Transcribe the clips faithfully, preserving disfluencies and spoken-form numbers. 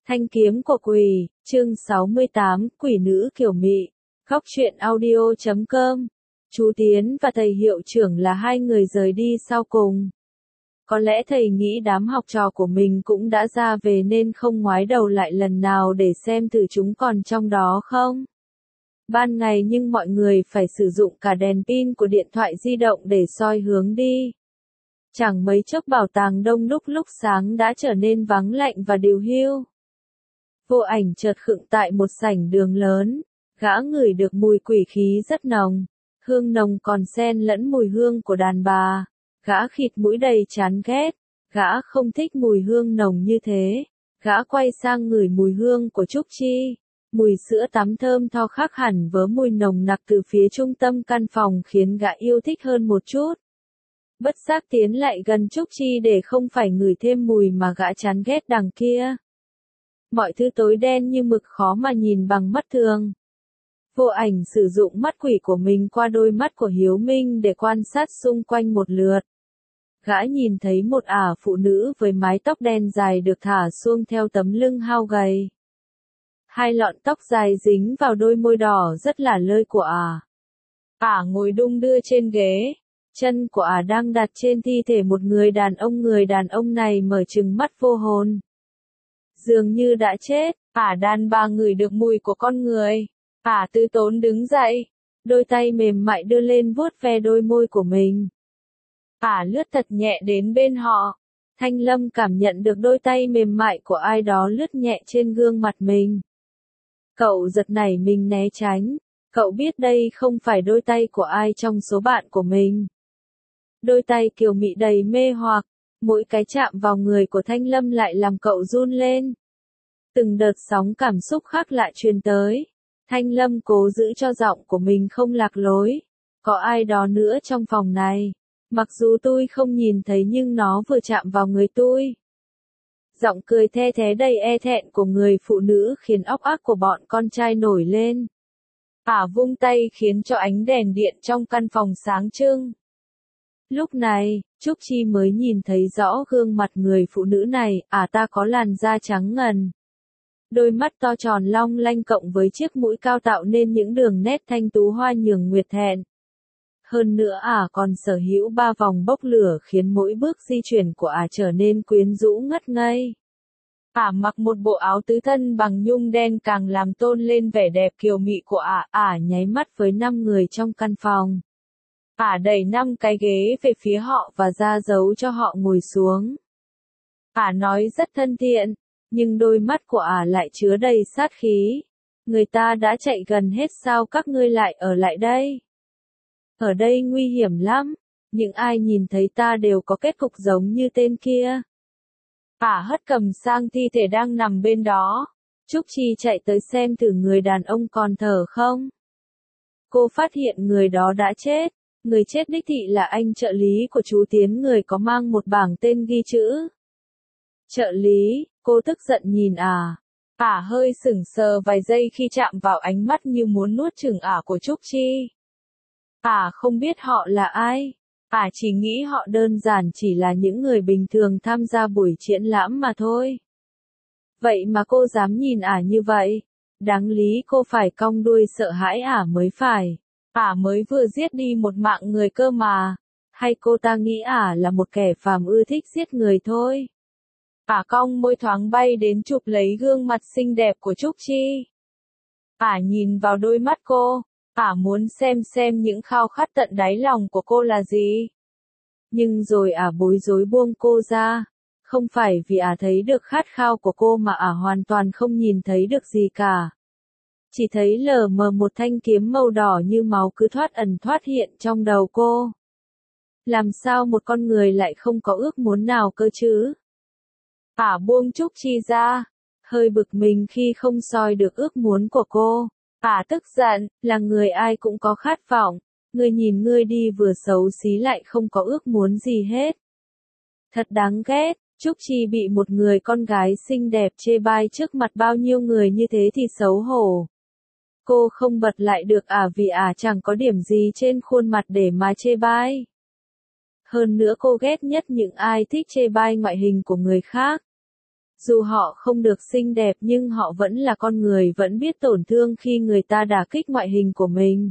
Thanh kiếm của quỷ, chương sáu mươi tám, quỷ nữ kiểu mị. Góc truyện audio chấm com. Chú Tiến và thầy hiệu trưởng là hai người rời đi sau cùng. Có lẽ thầy nghĩ đám học trò của mình cũng đã ra về nên không ngoái đầu lại lần nào để xem thử chúng còn trong đó không. Ban ngày nhưng mọi người phải sử dụng cả đèn pin của điện thoại di động để soi hướng đi. Chẳng mấy chốc bảo tàng đông đúc lúc sáng đã trở nên vắng lạnh và điều hiu. Vô Ảnh chợt khựng tại một sảnh đường lớn, gã ngửi được mùi quỷ khí rất nồng, hương nồng còn xen lẫn mùi hương của đàn bà, gã khịt mũi đầy chán ghét, gã không thích mùi hương nồng như thế, gã quay sang ngửi mùi hương của Trúc Chi, mùi sữa tắm thơm tho khác hẳn với mùi nồng nặc từ phía trung tâm căn phòng khiến gã yêu thích hơn một chút. Bất giác tiến lại gần Trúc Chi để không phải ngửi thêm mùi mà gã chán ghét đằng kia. Mọi thứ tối đen như mực khó mà nhìn bằng mắt thường. Vô Ảnh sử dụng mắt quỷ của mình qua đôi mắt của Hiếu Minh để quan sát xung quanh một lượt. Gã nhìn thấy một ả phụ nữ với mái tóc đen dài được thả xuông theo tấm lưng hao gầy. Hai lọn tóc dài dính vào đôi môi đỏ rất là lơi của ả. Ả ngồi đung đưa trên ghế. Chân của ả đang đặt trên thi thể một người đàn ông. Người đàn ông này mở trừng mắt vô hồn. Dường như đã chết, ả đàn bà ngửi được mùi của con người. Ả tư tốn đứng dậy, đôi tay mềm mại đưa lên vuốt ve đôi môi của mình. Ả lướt thật nhẹ đến bên họ. Thanh Lâm cảm nhận được đôi tay mềm mại của ai đó lướt nhẹ trên gương mặt mình. Cậu giật nảy mình né tránh, cậu biết đây không phải đôi tay của ai trong số bạn của mình. Đôi tay kiều mị đầy mê hoặc, mỗi cái chạm vào người của Thanh Lâm lại làm cậu run lên. Từng đợt sóng cảm xúc khác lạ truyền tới. Thanh Lâm cố giữ cho giọng của mình không lạc lối. Có ai đó nữa trong phòng này. Mặc dù tôi không nhìn thấy nhưng nó vừa chạm vào người tôi. Giọng cười the thé đầy e thẹn của người phụ nữ khiến óc ác của bọn con trai nổi lên. Ả vung tay khiến cho ánh đèn điện trong căn phòng sáng trưng. Lúc này, Trúc Chi mới nhìn thấy rõ gương mặt người phụ nữ này, à ta có làn da trắng ngần. Đôi mắt to tròn long lanh cộng với chiếc mũi cao tạo nên những đường nét thanh tú hoa nhường nguyệt thẹn. Hơn nữa à còn sở hữu ba vòng bốc lửa khiến mỗi bước di chuyển của à trở nên quyến rũ ngất ngây. Ả mặc một bộ áo tứ thân bằng nhung đen càng làm tôn lên vẻ đẹp kiều mị của ả. Ả nháy mắt với năm người trong căn phòng. Ả đẩy năm cái ghế về phía họ và ra dấu cho họ ngồi xuống. Ả nói rất thân thiện, nhưng đôi mắt của Ả lại chứa đầy sát khí. Người ta đã chạy gần hết sao các ngươi lại ở lại đây? Ở đây nguy hiểm lắm, những ai nhìn thấy ta đều có kết cục giống như tên kia. Ả hất cầm sang thi thể đang nằm bên đó. Trúc Chi chạy tới xem thử người đàn ông còn thở không. Cô phát hiện người đó đã chết. Người chết đích thị là anh trợ lý của chú Tiến, người có mang một bảng tên ghi chữ. Trợ lý, cô tức giận nhìn Ả. Ả hơi sững sờ vài giây khi chạm vào ánh mắt như muốn nuốt chửng Ả của Trúc Chi. Ả không biết họ là ai. Ả chỉ nghĩ họ đơn giản chỉ là những người bình thường tham gia buổi triển lãm mà thôi. Vậy mà cô dám nhìn Ả như vậy. Đáng lý cô phải cong đuôi sợ hãi Ả mới phải. Ả mới vừa giết đi một mạng người cơ mà. Hay cô ta nghĩ Ả là một kẻ phàm ưa thích giết người thôi. Ả cong môi thoáng bay đến chụp lấy gương mặt xinh đẹp của Trúc Chi. Ả nhìn vào đôi mắt cô. Ả muốn xem xem những khao khát tận đáy lòng của cô là gì. Nhưng rồi Ả bối rối buông cô ra. Không phải vì Ả thấy được khát khao của cô mà Ả hoàn toàn không nhìn thấy được gì cả. Chỉ thấy lờ mờ một thanh kiếm màu đỏ như máu cứ thoát ẩn thoát hiện trong đầu cô. Làm sao một con người lại không có ước muốn nào cơ chứ? Ả buông Trúc Chi ra, hơi bực mình khi không soi được ước muốn của cô. Ả tức giận, là người ai cũng có khát vọng, ngươi nhìn ngươi đi vừa xấu xí lại không có ước muốn gì hết. Thật đáng ghét, Trúc Chi bị một người con gái xinh đẹp chê bai trước mặt bao nhiêu người như thế thì xấu hổ. Cô không bật lại được Ả vì Ả chẳng có điểm gì trên khuôn mặt để mà chê bai. Hơn nữa cô ghét nhất những ai thích chê bai ngoại hình của người khác. Dù họ không được xinh đẹp nhưng họ vẫn là con người, vẫn biết tổn thương khi người ta đả kích ngoại hình của mình.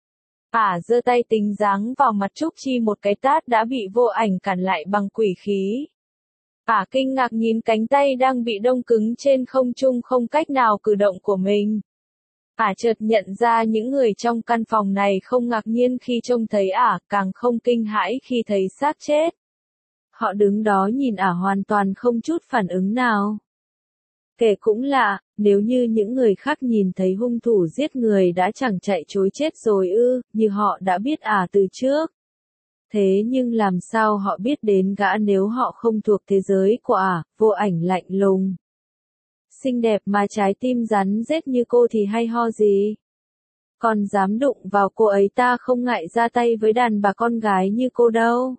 Ả giơ tay tính giáng vào mặt Trúc Chi một cái tát đã bị Vô Ảnh cản lại bằng quỷ khí. Ả kinh ngạc nhìn cánh tay đang bị đông cứng trên không trung không cách nào cử động của mình. Ả chợt nhận ra những người trong căn phòng này không ngạc nhiên khi trông thấy Ả, càng không kinh hãi khi thấy xác chết. Họ đứng đó nhìn Ả hoàn toàn không chút phản ứng nào. Kể cũng lạ, nếu như những người khác nhìn thấy hung thủ giết người đã chẳng chạy trối chết rồi ư, như họ đã biết Ả từ trước. Thế nhưng làm sao họ biết đến gã nếu họ không thuộc thế giới của Ả? Vô Ảnh lạnh lùng. Xinh đẹp mà trái tim rắn rết như cô thì hay ho gì? Còn dám đụng vào cô ấy, ta không ngại ra tay với đàn bà con gái như cô đâu.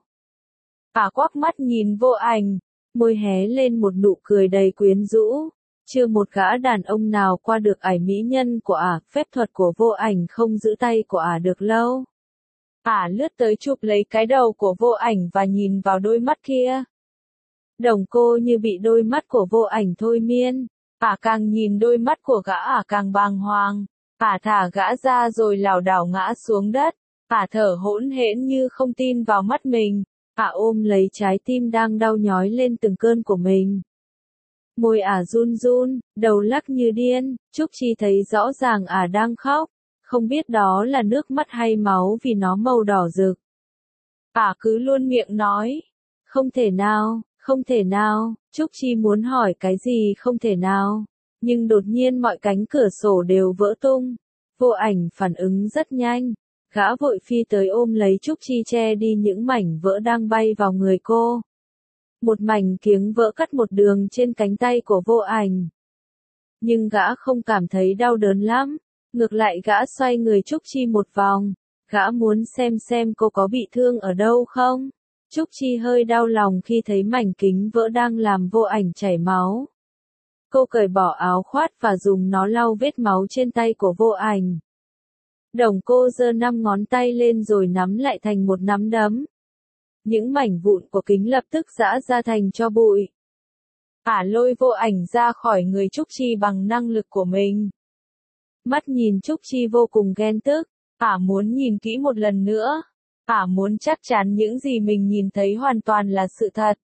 Ả quắc mắt nhìn Vô Ảnh, môi hé lên một nụ cười đầy quyến rũ. Chưa một gã đàn ông nào qua được ải mỹ nhân của Ả, phép thuật của Vô Ảnh không giữ tay của Ả được lâu. Ả lướt tới chụp lấy cái đầu của Vô Ảnh và nhìn vào đôi mắt kia. Đồng cô như bị đôi mắt của Vô Ảnh thôi miên. Ả càng nhìn đôi mắt của gã Ả càng bàng hoàng. Ả thả gã ra rồi lảo đảo ngã xuống đất. Ả thở hỗn hển như không tin vào mắt mình. Ả ôm lấy trái tim đang đau nhói lên từng cơn của mình. Môi Ả run run, đầu lắc như điên. Trúc Chi thấy rõ ràng Ả đang khóc. Không biết đó là nước mắt hay máu vì nó màu đỏ rực. Ả cứ luôn miệng nói. Không thể nào, không thể nào. Trúc Chi muốn hỏi cái gì không thể nào. Nhưng đột nhiên mọi cánh cửa sổ đều vỡ tung. Vô Ảnh phản ứng rất nhanh. Gã vội phi tới ôm lấy Trúc Chi che đi những mảnh vỡ đang bay vào người cô. Một mảnh kiếng vỡ cắt một đường trên cánh tay của Vô Ảnh. Nhưng gã không cảm thấy đau đớn lắm. Ngược lại gã xoay người Trúc Chi một vòng. Gã muốn xem xem cô có bị thương ở đâu không. Trúc Chi hơi đau lòng khi thấy mảnh kính vỡ đang làm Vô Ảnh chảy máu. Cô cởi bỏ áo khoác và dùng nó lau vết máu trên tay của Vô Ảnh. Đồng cô giơ năm ngón tay lên rồi nắm lại thành một nắm đấm. Những mảnh vụn của kính lập tức giã ra thành tro bụi. Ả lôi Vô Ảnh ra khỏi người Trúc Chi bằng năng lực của mình. Mắt nhìn Trúc Chi vô cùng ghen tức. Ả muốn nhìn kỹ một lần nữa. Ả muốn chắc chắn những gì mình nhìn thấy hoàn toàn là sự thật.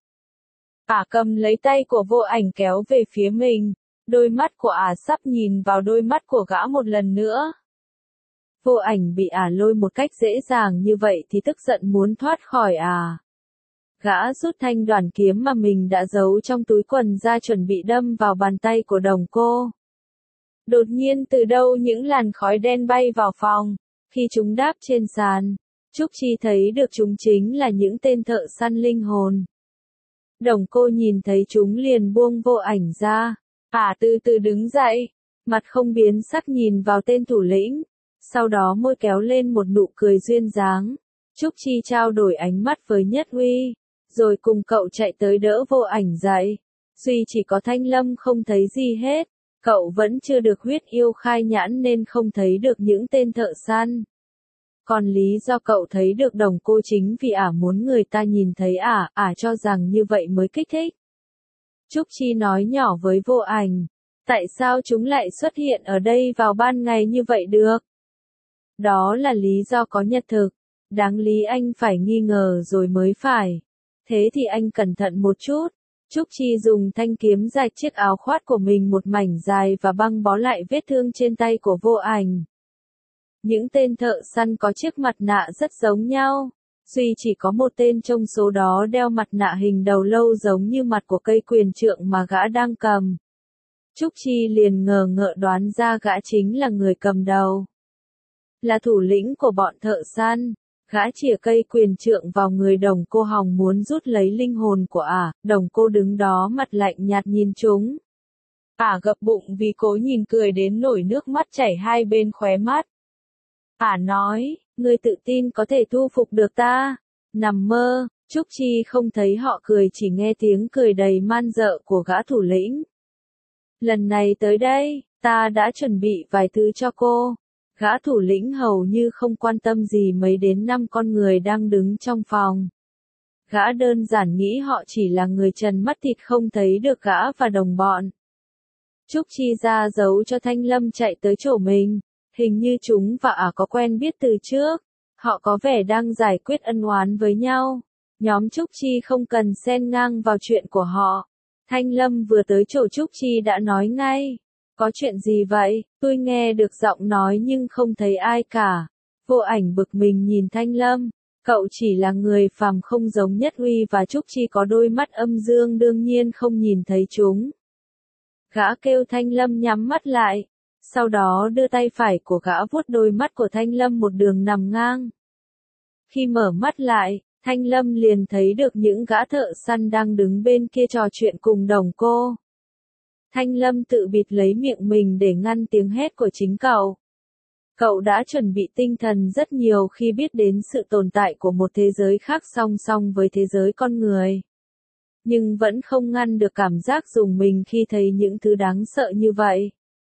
Ả cầm lấy tay của Vô Ảnh kéo về phía mình. Đôi mắt của Ả sắp nhìn vào đôi mắt của gã một lần nữa. Vô Ảnh bị Ả lôi một cách dễ dàng như vậy thì tức giận muốn thoát khỏi Ả. Gã rút thanh đoản kiếm mà mình đã giấu trong túi quần ra chuẩn bị đâm vào bàn tay của đồng cô. Đột nhiên từ đâu những làn khói đen bay vào phòng. Khi chúng đáp trên sàn, Trúc Chi thấy được chúng chính là những tên thợ săn linh hồn. Đồng cô nhìn thấy chúng liền buông Vô Ảnh ra. Ả từ từ đứng dậy, mặt không biến sắc nhìn vào tên thủ lĩnh. Sau đó môi kéo lên một nụ cười duyên dáng. Trúc Chi trao đổi ánh mắt với Nhất Uy, rồi cùng cậu chạy tới đỡ Vô Ảnh dậy. Duy chỉ có Thanh Lâm không thấy gì hết. Cậu vẫn chưa được huyết yêu khai nhãn nên không thấy được những tên thợ săn. Còn lý do cậu thấy được đồng cô chính vì Ả muốn người ta nhìn thấy Ả, Ả cho rằng như vậy mới kích thích. Trúc Chi nói nhỏ với Vô Ảnh. Tại sao chúng lại xuất hiện ở đây vào ban ngày như vậy được? Đó là lý do có nhật thực. Đáng lý anh phải nghi ngờ rồi mới phải. Thế thì anh cẩn thận một chút. Trúc Chi dùng thanh kiếm rạch chiếc áo khoác của mình một mảnh dài và băng bó lại vết thương trên tay của Vô Ảnh. Những tên thợ săn có chiếc mặt nạ rất giống nhau. Duy chỉ có một tên trong số đó đeo mặt nạ hình đầu lâu giống như mặt của cây quyền trượng mà gã đang cầm. Trúc Chi liền ngờ ngợ đoán ra gã chính là người cầm đầu. Là thủ lĩnh của bọn thợ săn. Gã chìa cây quyền trượng vào người đồng cô hòng muốn rút lấy linh hồn của Ả. Đồng cô đứng đó mặt lạnh nhạt nhìn chúng. Ả gập bụng vì cố nhìn cười đến nổi nước mắt chảy hai bên khóe mắt. Ả nói, ngươi tự tin có thể thu phục được ta. Nằm mơ. Trúc Chi không thấy họ cười, chỉ nghe tiếng cười đầy man dợ của gã thủ lĩnh. Lần này tới đây, ta đã chuẩn bị vài thứ cho cô. Gã thủ lĩnh hầu như không quan tâm gì mấy đến năm con người đang đứng trong phòng. Gã đơn giản nghĩ họ chỉ là người trần mắt thịt không thấy được gã và đồng bọn. Trúc Chi ra dấu cho Thanh Lâm chạy tới chỗ mình, hình như chúng và ả có quen biết từ trước. Họ có vẻ đang giải quyết ân oán với nhau. Nhóm Trúc Chi không cần xen ngang vào chuyện của họ. Thanh Lâm vừa tới chỗ Trúc Chi đã nói ngay. Có chuyện gì vậy? Tôi nghe được giọng nói nhưng không thấy ai cả. Vô Ảnh bực mình nhìn Thanh Lâm. Cậu chỉ là người phàm không giống Nhất Uy và Trúc Chi có đôi mắt âm dương đương nhiên không nhìn thấy chúng. Gã kêu Thanh Lâm nhắm mắt lại. Sau đó đưa tay phải của gã vuốt đôi mắt của Thanh Lâm một đường nằm ngang. Khi mở mắt lại, Thanh Lâm liền thấy được những gã thợ săn đang đứng bên kia trò chuyện cùng đồng cô. Thanh Lâm tự bịt lấy miệng mình để ngăn tiếng hét của chính cậu. Cậu đã chuẩn bị tinh thần rất nhiều khi biết đến sự tồn tại của một thế giới khác song song với thế giới con người. Nhưng vẫn không ngăn được cảm giác rùng mình khi thấy những thứ đáng sợ như vậy.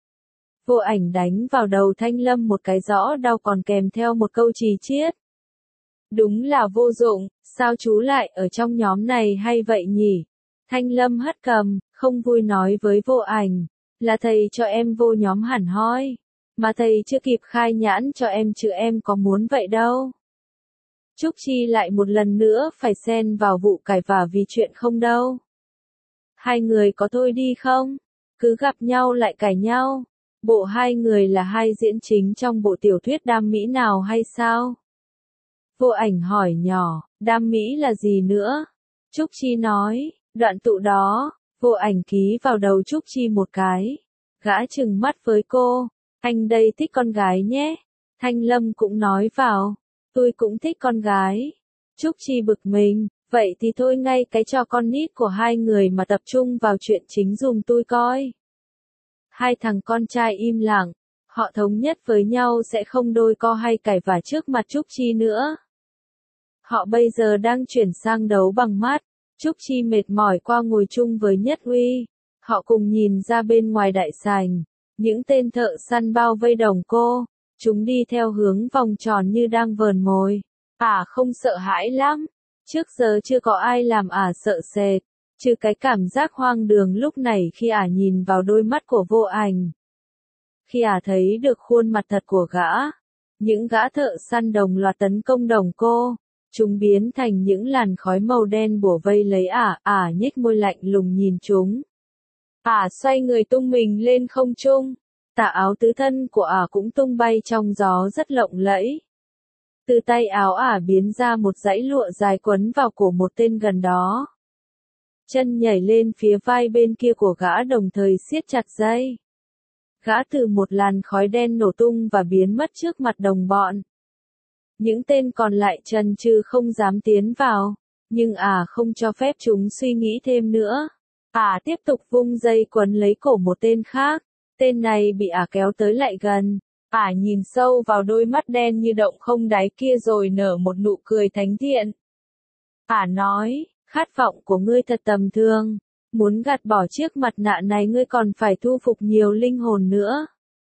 Vô Ảnh đánh vào đầu Thanh Lâm một cái rõ đau còn kèm theo một câu chì chiết. Đúng là vô dụng, sao chú lại ở trong nhóm này hay vậy nhỉ? Thanh Lâm hất cầm, không vui nói với Vô Ảnh, là thầy cho em vô nhóm hẳn hoi. Mà thầy chưa kịp khai nhãn cho em chứ em có muốn vậy đâu. Trúc Chi lại một lần nữa phải xen vào vụ cãi vả vì chuyện không đâu. Hai người có thôi đi không? Cứ gặp nhau lại cãi nhau. Bộ hai người là hai diễn chính trong bộ tiểu thuyết đam mỹ nào hay sao? Vô Ảnh hỏi nhỏ, đam mỹ là gì nữa? Trúc Chi nói, đoạn tụ đó. Vô Ảnh ký vào đầu Trúc Chi một cái. Gã trừng mắt với cô, anh đây thích con gái nhé. Thanh Lâm cũng nói vào, tôi cũng thích con gái. Trúc Chi bực mình, vậy thì thôi ngay cái trò con nít của hai người mà tập trung vào chuyện chính dùm tôi coi. Hai thằng con trai im lặng, họ thống nhất với nhau sẽ không đôi co hay cãi vả trước mặt Trúc Chi nữa. Họ bây giờ đang chuyển sang đấu bằng mắt. Trúc Chi mệt mỏi qua ngồi chung với Nhất Uy. Họ cùng nhìn ra bên ngoài đại sảnh. Những tên thợ săn bao vây đồng cô. Chúng đi theo hướng vòng tròn như đang vờn mồi. Ả không sợ hãi lắm. Trước giờ chưa có ai làm Ả sợ sệt. Trừ cái cảm giác hoang đường lúc này khi Ả nhìn vào đôi mắt của Vô Ảnh. Khi Ả thấy được khuôn mặt thật của gã. Những gã thợ săn đồng loạt tấn công đồng cô. Chúng biến thành những làn khói màu đen bủa vây lấy Ả, Ả nhếch môi lạnh lùng nhìn chúng. Ả xoay người tung mình lên không trung. Tà áo tứ thân của Ả cũng tung bay trong gió rất lộng lẫy. Từ tay áo Ả biến ra một dãy lụa dài quấn vào cổ một tên gần đó. Chân nhảy lên phía vai bên kia của gã đồng thời siết chặt dây. Gã từ một làn khói đen nổ tung và biến mất trước mặt đồng bọn. Những tên còn lại chần chừ không dám tiến vào, nhưng Ả không cho phép chúng suy nghĩ thêm nữa. Ả tiếp tục vung dây quấn lấy cổ một tên khác, tên này bị Ả kéo tới lại gần. Ả nhìn sâu vào đôi mắt đen như động không đáy kia rồi nở một nụ cười thánh thiện. Ả nói, khát vọng của ngươi thật tầm thường, muốn gạt bỏ chiếc mặt nạ này ngươi còn phải thu phục nhiều linh hồn nữa.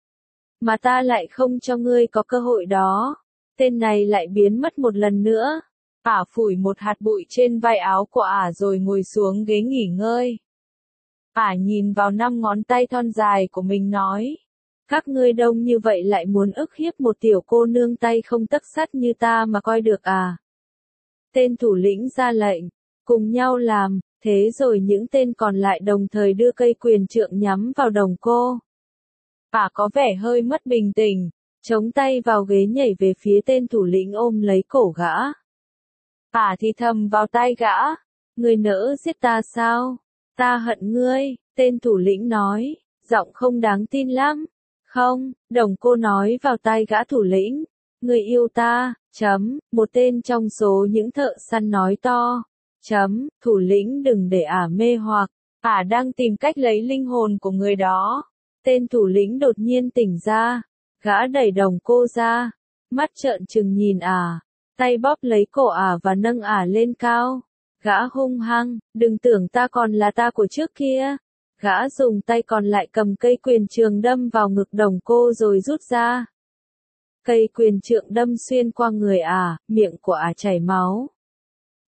Mà ta lại không cho ngươi có cơ hội đó. Tên này lại biến mất một lần nữa. Ả phủi một hạt bụi trên vai áo của Ả rồi ngồi xuống ghế nghỉ ngơi. Ả nhìn vào năm ngón tay thon dài của mình nói. Các ngươi đông như vậy lại muốn ức hiếp một tiểu cô nương tay không tấc sắt như ta mà coi được à. Tên thủ lĩnh ra lệnh. Cùng nhau làm. Thế rồi những tên còn lại đồng thời đưa cây quyền trượng nhắm vào đồng cô. Ả có vẻ hơi mất bình tĩnh. Chống tay vào ghế nhảy về phía tên thủ lĩnh ôm lấy cổ gã. Ả thì thầm vào tai gã. Ngươi nỡ giết ta sao? Ta hận ngươi, tên thủ lĩnh nói, giọng không đáng tin lắm. Không, đồng cô nói vào tai gã thủ lĩnh. Ngươi yêu ta, chấm, một tên trong số những thợ săn nói to. Chấm, thủ lĩnh đừng để Ả mê hoặc. Ả đang tìm cách lấy linh hồn của người đó. Tên thủ lĩnh đột nhiên tỉnh ra. Gã đẩy đồng cô ra, mắt trợn trừng nhìn Ả, tay bóp lấy cổ Ả và nâng Ả lên cao. Gã hung hăng, đừng tưởng ta còn là ta của trước kia. Gã dùng tay còn lại cầm cây quyền trường đâm vào ngực đồng cô rồi rút ra. Cây quyền trượng đâm xuyên qua người Ả, miệng của Ả chảy máu.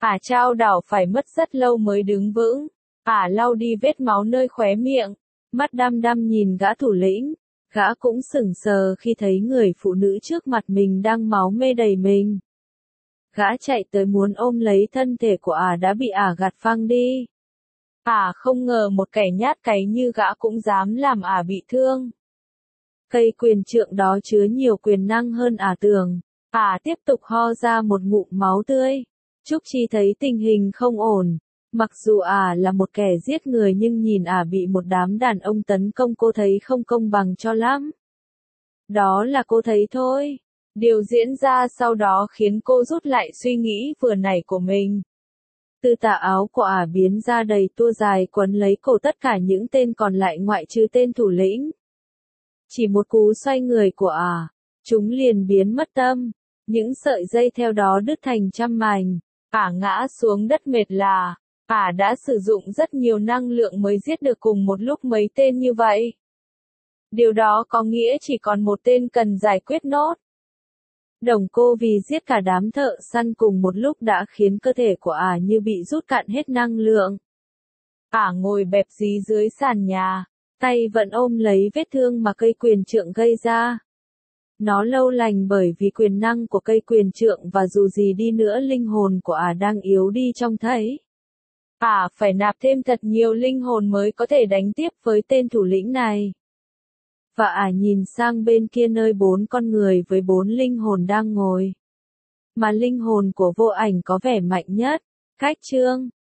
Ả trao đảo phải mất rất lâu mới đứng vững. Ả lau đi vết máu nơi khóe miệng, mắt đăm đăm nhìn gã thủ lĩnh. Gã cũng sững sờ khi thấy người phụ nữ trước mặt mình đang máu me đầy mình. Gã chạy tới muốn ôm lấy thân thể của Ả đã bị Ả gạt phăng đi. Ả không ngờ một kẻ nhát cái như gã cũng dám làm Ả bị thương. Cây quyền trượng đó chứa nhiều quyền năng hơn Ả tưởng. Ả tiếp tục ho ra một ngụm máu tươi. Trúc Chi thấy tình hình không ổn. Mặc dù Ả là một kẻ giết người nhưng nhìn Ả bị một đám đàn ông tấn công cô thấy không công bằng cho lắm. Đó là cô thấy thôi. Điều diễn ra sau đó khiến cô rút lại suy nghĩ vừa nãy của mình. Từ tà áo của Ả biến ra đầy tua dài quấn lấy cổ tất cả những tên còn lại ngoại trừ tên thủ lĩnh. Chỉ một cú xoay người của Ả, chúng liền biến mất tâm. Những sợi dây theo đó đứt thành trăm mảnh. Ả ngã xuống đất mệt lả. Ả đã sử dụng rất nhiều năng lượng mới giết được cùng một lúc mấy tên như vậy. Điều đó có nghĩa chỉ còn một tên cần giải quyết nốt. Đồng cô vì giết cả đám thợ săn cùng một lúc đã khiến cơ thể của Ả như bị rút cạn hết năng lượng. Ả ngồi bẹp dí dưới sàn nhà, tay vẫn ôm lấy vết thương mà cây quyền trượng gây ra. Nó lâu lành bởi vì quyền năng của cây quyền trượng và dù gì đi nữa linh hồn của Ả đang yếu đi trông thấy. Ả phải nạp thêm thật nhiều linh hồn mới có thể đánh tiếp với tên thủ lĩnh này. Và Ả nhìn sang bên kia nơi bốn con người với bốn linh hồn đang ngồi. Mà linh hồn của Vô Ảnh có vẻ mạnh nhất. Cách chương